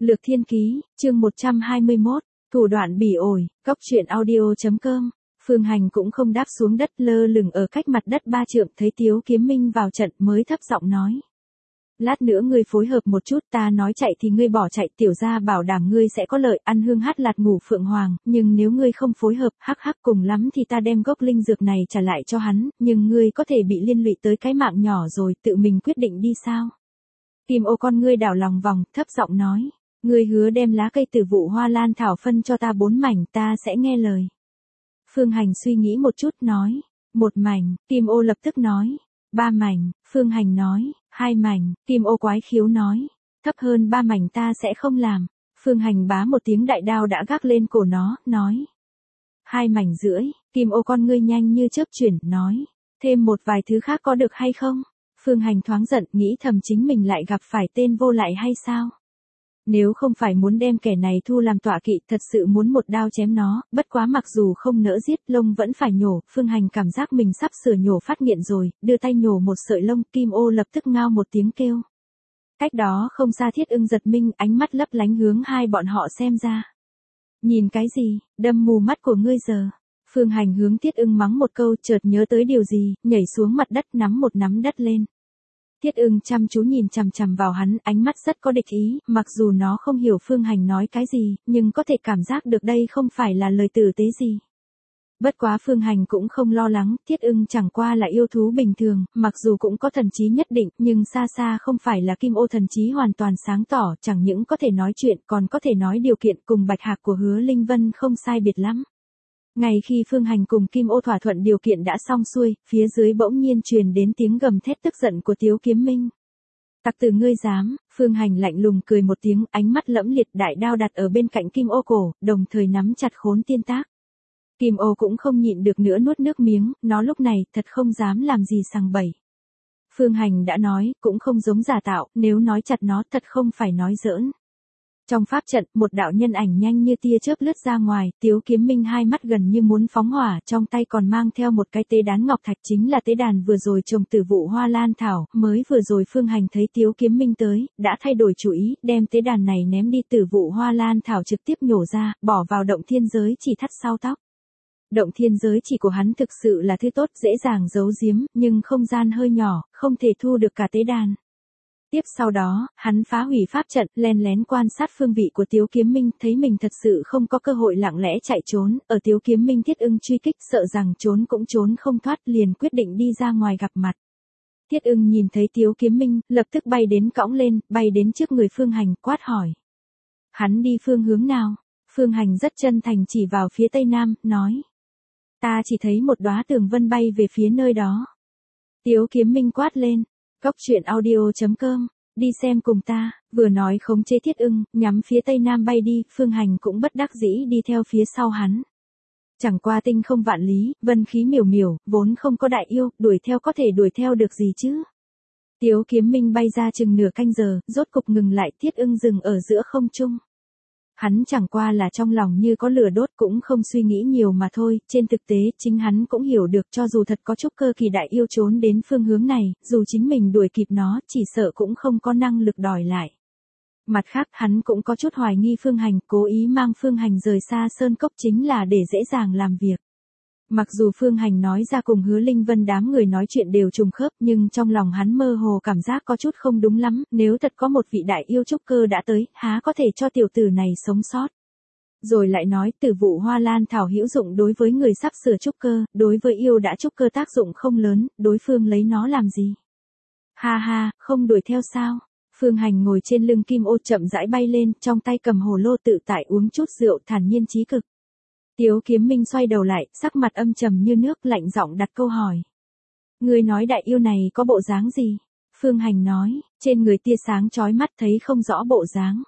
Lược Thiên Ký, chương 121, thủ đoạn bỉ ổi, cóc truyện audio.com. Phương Hành cũng không đáp xuống đất, lơ lửng ở cách mặt đất 3 trượng, thấy Tiếu Kiếm Minh vào trận mới thấp giọng nói. Lát nữa ngươi phối hợp một chút, ta nói chạy thì ngươi bỏ chạy, tiểu gia bảo đảm ngươi sẽ có lợi, ăn hương hát lạt ngủ phượng hoàng, nhưng nếu ngươi không phối hợp, hắc hắc, cùng lắm thì ta đem gốc linh dược này trả lại cho hắn, nhưng ngươi có thể bị liên lụy tới cái mạng nhỏ rồi, tự mình quyết định đi sao? Kim Ô con ngươi đảo lòng vòng, thấp giọng nói. Ngươi hứa đem lá cây tử vụ hoa lan thảo phân cho ta 4 mảnh, ta sẽ nghe lời. Phương Hành suy nghĩ một chút nói. 1 mảnh, Kim Ô lập tức nói. 3 mảnh, Phương Hành nói. 2 mảnh, Kim Ô quái khiếu nói. Thấp hơn 3 mảnh ta sẽ không làm. Phương Hành bá một tiếng, đại đao đã gác lên cổ nó, nói. 2 mảnh rưỡi, Kim Ô con ngươi nhanh như chớp chuyển, nói. Thêm một vài thứ khác có được hay không? Phương Hành thoáng giận, nghĩ thầm chính mình lại gặp phải tên vô lại hay sao? Nếu không phải muốn đem kẻ này thu làm tọa kỵ, thật sự muốn một đao chém nó, bất quá mặc dù không nỡ giết, lông vẫn phải nhổ. Phương Hành cảm giác mình sắp sửa nhổ phát nghiện rồi, đưa tay nhổ một sợi lông, Kim Ô lập tức ngao một tiếng kêu. Cách đó không xa Thiết Ưng giật mình, ánh mắt lấp lánh hướng hai bọn họ xem ra. Nhìn cái gì, đâm mù mắt của ngươi giờ. Phương Hành hướng Thiết Ưng mắng một câu, chợt nhớ tới điều gì, nhảy xuống mặt đất nắm một nắm đất lên. Thiết Ưng chăm chú nhìn chằm chằm vào hắn, ánh mắt rất có địch ý, mặc dù nó không hiểu Phương Hành nói cái gì, nhưng có thể cảm giác được đây không phải là lời tử tế gì. Bất quá Phương Hành cũng không lo lắng, Thiết Ưng chẳng qua là yêu thú bình thường, mặc dù cũng có thần trí nhất định, nhưng xa xa không phải là Kim Ô thần trí hoàn toàn sáng tỏ, chẳng những có thể nói chuyện, còn có thể nói điều kiện, cùng Bạch Hạc của Hứa Linh Vân không sai biệt lắm. Ngay khi Phương Hành cùng Kim Ô thỏa thuận điều kiện đã xong xuôi, phía dưới bỗng nhiên truyền đến tiếng gầm thét tức giận của Tiếu Kiếm Minh. Tặc tử ngươi dám? Phương Hành lạnh lùng cười một tiếng, ánh mắt lẫm liệt, đại đao đặt ở bên cạnh Kim Ô cổ, đồng thời nắm chặt khốn tiên tác. Kim Ô cũng không nhịn được nữa nuốt nước miếng, nó lúc này thật không dám làm gì sằng bậy. Phương Hành đã nói, cũng không giống giả tạo, nếu nói chặt nó thật không phải nói giỡn. Trong pháp trận, một đạo nhân ảnh nhanh như tia chớp lướt ra ngoài, Tiếu Kiếm Minh hai mắt gần như muốn phóng hỏa, trong tay còn mang theo một cái tế đán ngọc thạch, chính là tế đàn vừa rồi trồng tử vụ hoa lan thảo, mới vừa rồi Phương Hành thấy Tiếu Kiếm Minh tới, đã thay đổi chủ ý, đem tế đàn này ném đi, tử vụ hoa lan thảo trực tiếp nhổ ra, bỏ vào động thiên giới chỉ thắt sau tóc. Động thiên giới chỉ của hắn thực sự là thứ tốt, dễ dàng giấu giếm, nhưng không gian hơi nhỏ, không thể thu được cả tế đàn. Tiếp sau đó, hắn phá hủy pháp trận, len lén quan sát phương vị của Tiếu Kiếm Minh, thấy mình thật sự không có cơ hội, lặng lẽ chạy trốn, ở Tiếu Kiếm Minh Thiết Ưng truy kích, sợ rằng trốn cũng trốn không thoát, liền quyết định đi ra ngoài gặp mặt. Thiết Ưng nhìn thấy Tiếu Kiếm Minh, lập tức bay đến cõng lên, bay đến trước người Phương Hành, quát hỏi. Hắn đi phương hướng nào? Phương Hành rất chân thành chỉ vào phía tây nam, nói. Ta chỉ thấy một đóa tường vân bay về phía nơi đó. Tiếu Kiếm Minh quát lên. Cóc truyện audio.com, đi xem cùng ta, vừa nói khống chế Thiết Ưng, nhắm phía tây nam bay đi, Phương Hành cũng bất đắc dĩ đi theo phía sau hắn. Chẳng qua tinh không vạn lý, vân khí miểu miểu, vốn không có đại yêu, đuổi theo có thể đuổi theo được gì chứ. Tiếu Kiếm Minh bay ra chừng nửa canh giờ, rốt cục ngừng lại, Thiết Ưng dừng ở giữa không trung. Hắn chẳng qua là trong lòng như có lửa đốt, cũng không suy nghĩ nhiều mà thôi, trên thực tế chính hắn cũng hiểu được, cho dù thật có trúc cơ kỳ đại yêu trốn đến phương hướng này, dù chính mình đuổi kịp nó, chỉ sợ cũng không có năng lực đòi lại. Mặt khác hắn cũng có chút hoài nghi Phương Hành, cố ý mang Phương Hành rời xa sơn cốc chính là để dễ dàng làm việc. Mặc dù Phương Hành nói ra cùng Hứa Linh Vân đám người nói chuyện đều trùng khớp, nhưng trong lòng hắn mơ hồ cảm giác có chút không đúng lắm, nếu thật có một vị đại yêu trúc cơ đã tới, há có thể cho tiểu tử này sống sót. Rồi lại nói, tử vụ hoa lan thảo hữu dụng đối với người sắp sửa trúc cơ, đối với yêu đã trúc cơ tác dụng không lớn, đối phương lấy nó làm gì? Ha ha, không đuổi theo sao? Phương Hành ngồi trên lưng Kim Ô chậm rãi bay lên, trong tay cầm hồ lô tự tại uống chút rượu, thản nhiên chí cực. Tiếu Kiếm Minh xoay đầu lại, sắc mặt âm trầm như nước, lạnh giọng đặt câu hỏi. Ngươi nói đại yêu này có bộ dáng gì? Phương Hành nói, trên người tia sáng chói mắt, thấy không rõ bộ dáng.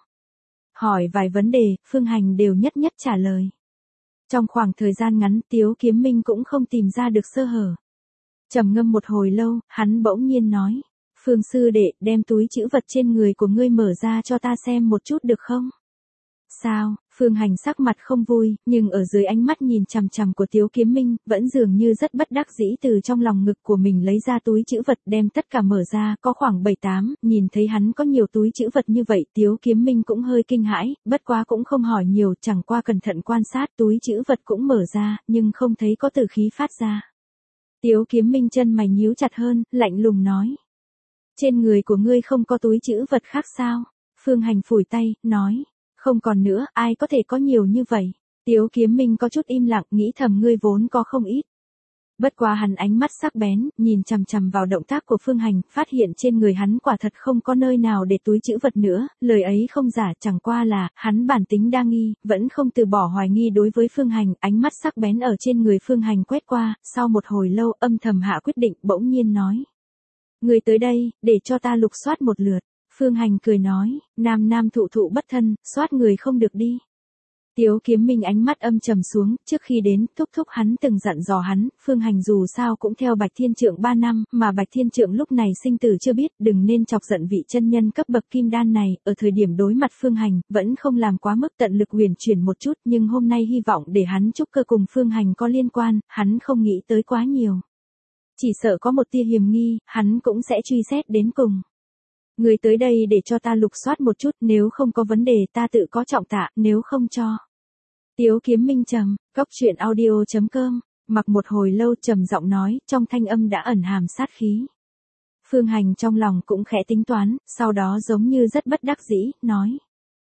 Hỏi vài vấn đề, Phương Hành đều nhất nhất trả lời. Trong khoảng thời gian ngắn, Tiếu Kiếm Minh cũng không tìm ra được sơ hở. Trầm ngâm một hồi lâu, hắn bỗng nhiên nói. Phương sư đệ, đem túi trữ vật trên người của ngươi mở ra cho ta xem một chút được không? Sao? Phương Hành sắc mặt không vui, nhưng ở dưới ánh mắt nhìn chằm chằm của Tiếu Kiếm Minh, vẫn dường như rất bất đắc dĩ từ trong lòng ngực của mình lấy ra túi trữ vật đem tất cả mở ra, có khoảng 7-8, nhìn thấy hắn có nhiều túi trữ vật như vậy, Tiếu Kiếm Minh cũng hơi kinh hãi, bất quá cũng không hỏi nhiều, chẳng qua cẩn thận quan sát túi trữ vật cũng mở ra, nhưng không thấy có tử khí phát ra. Tiếu Kiếm Minh chân mày nhíu chặt hơn, lạnh lùng nói. Trên người của ngươi không có túi trữ vật khác sao? Phương Hành phủi tay, nói. Không còn nữa, ai có thể có nhiều như vậy? Tiếu Kiếm Minh có chút im lặng, nghĩ thầm ngươi vốn có không ít. Bất quá hắn ánh mắt sắc bén, nhìn chằm chằm vào động tác của Phương Hành, phát hiện trên người hắn quả thật không có nơi nào để túi trữ vật nữa, lời ấy không giả, chẳng qua là, hắn bản tính đa nghi, vẫn không từ bỏ hoài nghi đối với Phương Hành, ánh mắt sắc bén ở trên người Phương Hành quét qua, sau một hồi lâu âm thầm hạ quyết định, bỗng nhiên nói. Người tới đây, để cho ta lục soát một lượt. Phương Hành cười nói, nam nam thụ thụ bất thân, soát người không được đi. Tiếu Kiếm Minh ánh mắt âm trầm xuống, trước khi đến, thúc thúc hắn từng dặn dò hắn, Phương Hành dù sao cũng theo Bạch Thiên Trượng 3 năm, mà Bạch Thiên Trượng lúc này sinh tử chưa biết, đừng nên chọc giận vị chân nhân cấp bậc kim đan này, ở thời điểm đối mặt Phương Hành, vẫn không làm quá mức tận lực huyền chuyển một chút, nhưng hôm nay hy vọng để hắn trúc cơ cùng Phương Hành có liên quan, hắn không nghĩ tới quá nhiều. Chỉ sợ có một tia hiềm nghi, hắn cũng sẽ truy xét đến cùng. Người tới đây để cho ta lục soát một chút, nếu không có vấn đề ta tự có trọng tạ, nếu không cho. Tiếu Kiếm Minh trầm, Cốc.truyện audio.com, mặc một hồi lâu trầm giọng nói, trong thanh âm đã ẩn hàm sát khí. Phương Hành trong lòng cũng khẽ tính toán, sau đó giống như rất bất đắc dĩ, nói.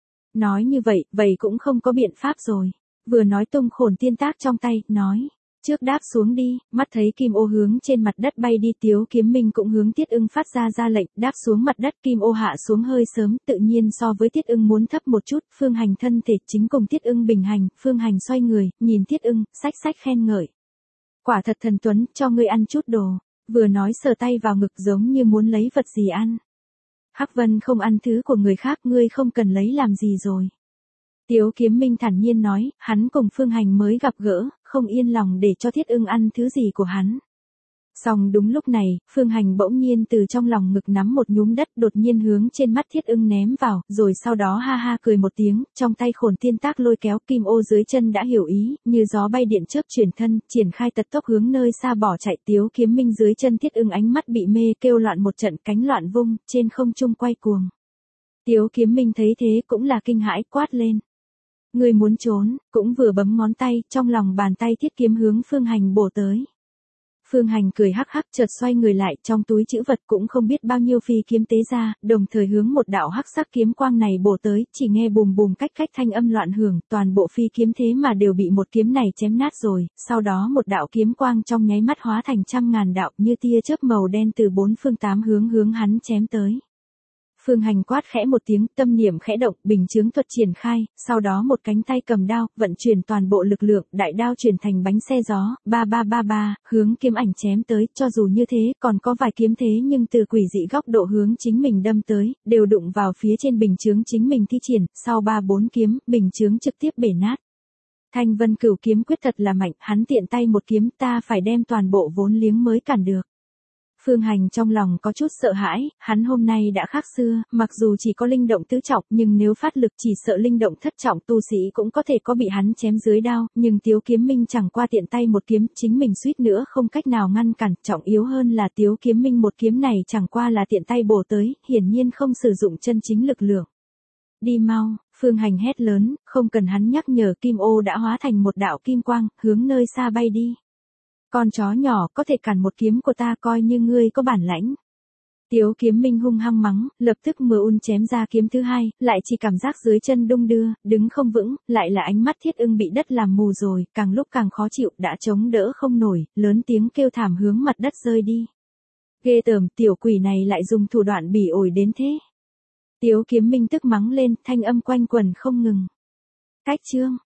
Nói như vậy, vậy cũng không có biện pháp rồi. Vừa nói tung khổn tiên tác trong tay, nói. Trước đáp xuống đi, mắt thấy kim ô hướng trên mặt đất bay đi, Tiếu Kiếm Minh cũng hướng Tiết Ưng phát ra lệnh, đáp xuống mặt đất, kim ô hạ xuống hơi sớm, tự nhiên so với Tiết Ưng muốn thấp một chút, Phương Hành thân thể chính cùng Tiết Ưng bình hành, Phương Hành xoay người, nhìn Tiết Ưng, sách khen ngợi. Quả thật thần tuấn, cho ngươi ăn chút đồ, vừa nói sờ tay vào ngực giống như muốn lấy vật gì ăn. Hắc Vân không ăn thứ của người khác, ngươi không cần lấy làm gì rồi. Tiếu Kiếm Minh thản nhiên nói, hắn cùng Phương Hành mới gặp gỡ, không yên lòng để cho Thiết Ưng ăn thứ gì của hắn. Song đúng lúc này, Phương Hành bỗng nhiên từ trong lòng ngực nắm một nhúm đất đột nhiên hướng trên mắt Thiết Ưng ném vào, rồi sau đó ha ha cười một tiếng, trong tay khổn tiên tác lôi kéo kim ô dưới chân đã hiểu ý, như gió bay điện chớp chuyển thân, triển khai tật tốc hướng nơi xa bỏ chạy. Tiếu Kiếm Minh dưới chân Thiết Ưng ánh mắt bị mê kêu loạn một trận, cánh loạn vung, trên không trung quay cuồng. Tiếu Kiếm Minh thấy thế cũng là kinh hãi, quát lên. Người muốn trốn, cũng vừa bấm ngón tay, trong lòng bàn tay thiết kiếm hướng Phương Hành bổ tới. Phương Hành cười hắc hắc chợt xoay người lại, trong túi trữ vật cũng không biết bao nhiêu phi kiếm tế ra, đồng thời hướng một đạo hắc sắc kiếm quang này bổ tới, chỉ nghe bùm bùm cách thanh âm loạn hưởng, toàn bộ phi kiếm thế mà đều bị một kiếm này chém nát rồi, sau đó một đạo kiếm quang trong nháy mắt hóa thành trăm ngàn đạo như tia chớp màu đen từ bốn phương tám hướng hắn chém tới. Phương Hành quát khẽ một tiếng, tâm niệm khẽ động, bình chướng thuật triển khai, sau đó một cánh tay cầm đao, vận chuyển toàn bộ lực lượng, đại đao chuyển thành bánh xe gió, ba, hướng kiếm ảnh chém tới, cho dù như thế, còn có vài kiếm thế nhưng từ quỷ dị góc độ hướng chính mình đâm tới, đều đụng vào phía trên bình chướng chính mình thi triển, sau 3-4 kiếm, bình chướng trực tiếp bể nát. Thanh Vân Cửu kiếm quyết thật là mạnh, hắn tiện tay một kiếm, ta phải đem toàn bộ vốn liếng mới cản được. Phương Hành trong lòng có chút sợ hãi, hắn hôm nay đã khác xưa, mặc dù chỉ có linh động tứ trọng, nhưng nếu phát lực chỉ sợ linh động thất trọng tu sĩ cũng có thể có bị hắn chém dưới đao, nhưng Tiếu Kiếm Minh chẳng qua tiện tay một kiếm, chính mình suýt nữa không cách nào ngăn cản, trọng yếu hơn là Tiếu Kiếm Minh một kiếm này chẳng qua là tiện tay bổ tới, hiển nhiên không sử dụng chân chính lực lượng. Đi mau, Phương Hành hét lớn, không cần hắn nhắc nhở, kim ô đã hóa thành một đạo kim quang, hướng nơi xa bay đi. Con chó nhỏ có thể cản một kiếm của ta, coi như ngươi có bản lãnh. Tiếu Kiếm Minh hung hăng mắng, lập tức chém ra kiếm thứ hai, lại chỉ cảm giác dưới chân đung đưa, đứng không vững, lại là ánh mắt Thiết Ưng bị đất làm mù rồi, càng lúc càng khó chịu, đã chống đỡ không nổi, lớn tiếng kêu thảm hướng mặt đất rơi đi. Ghê tởm, tiểu quỷ này lại dùng thủ đoạn bỉ ổi đến thế. Tiếu Kiếm Minh tức mắng lên, thanh âm quanh quẩn không ngừng. Cách chương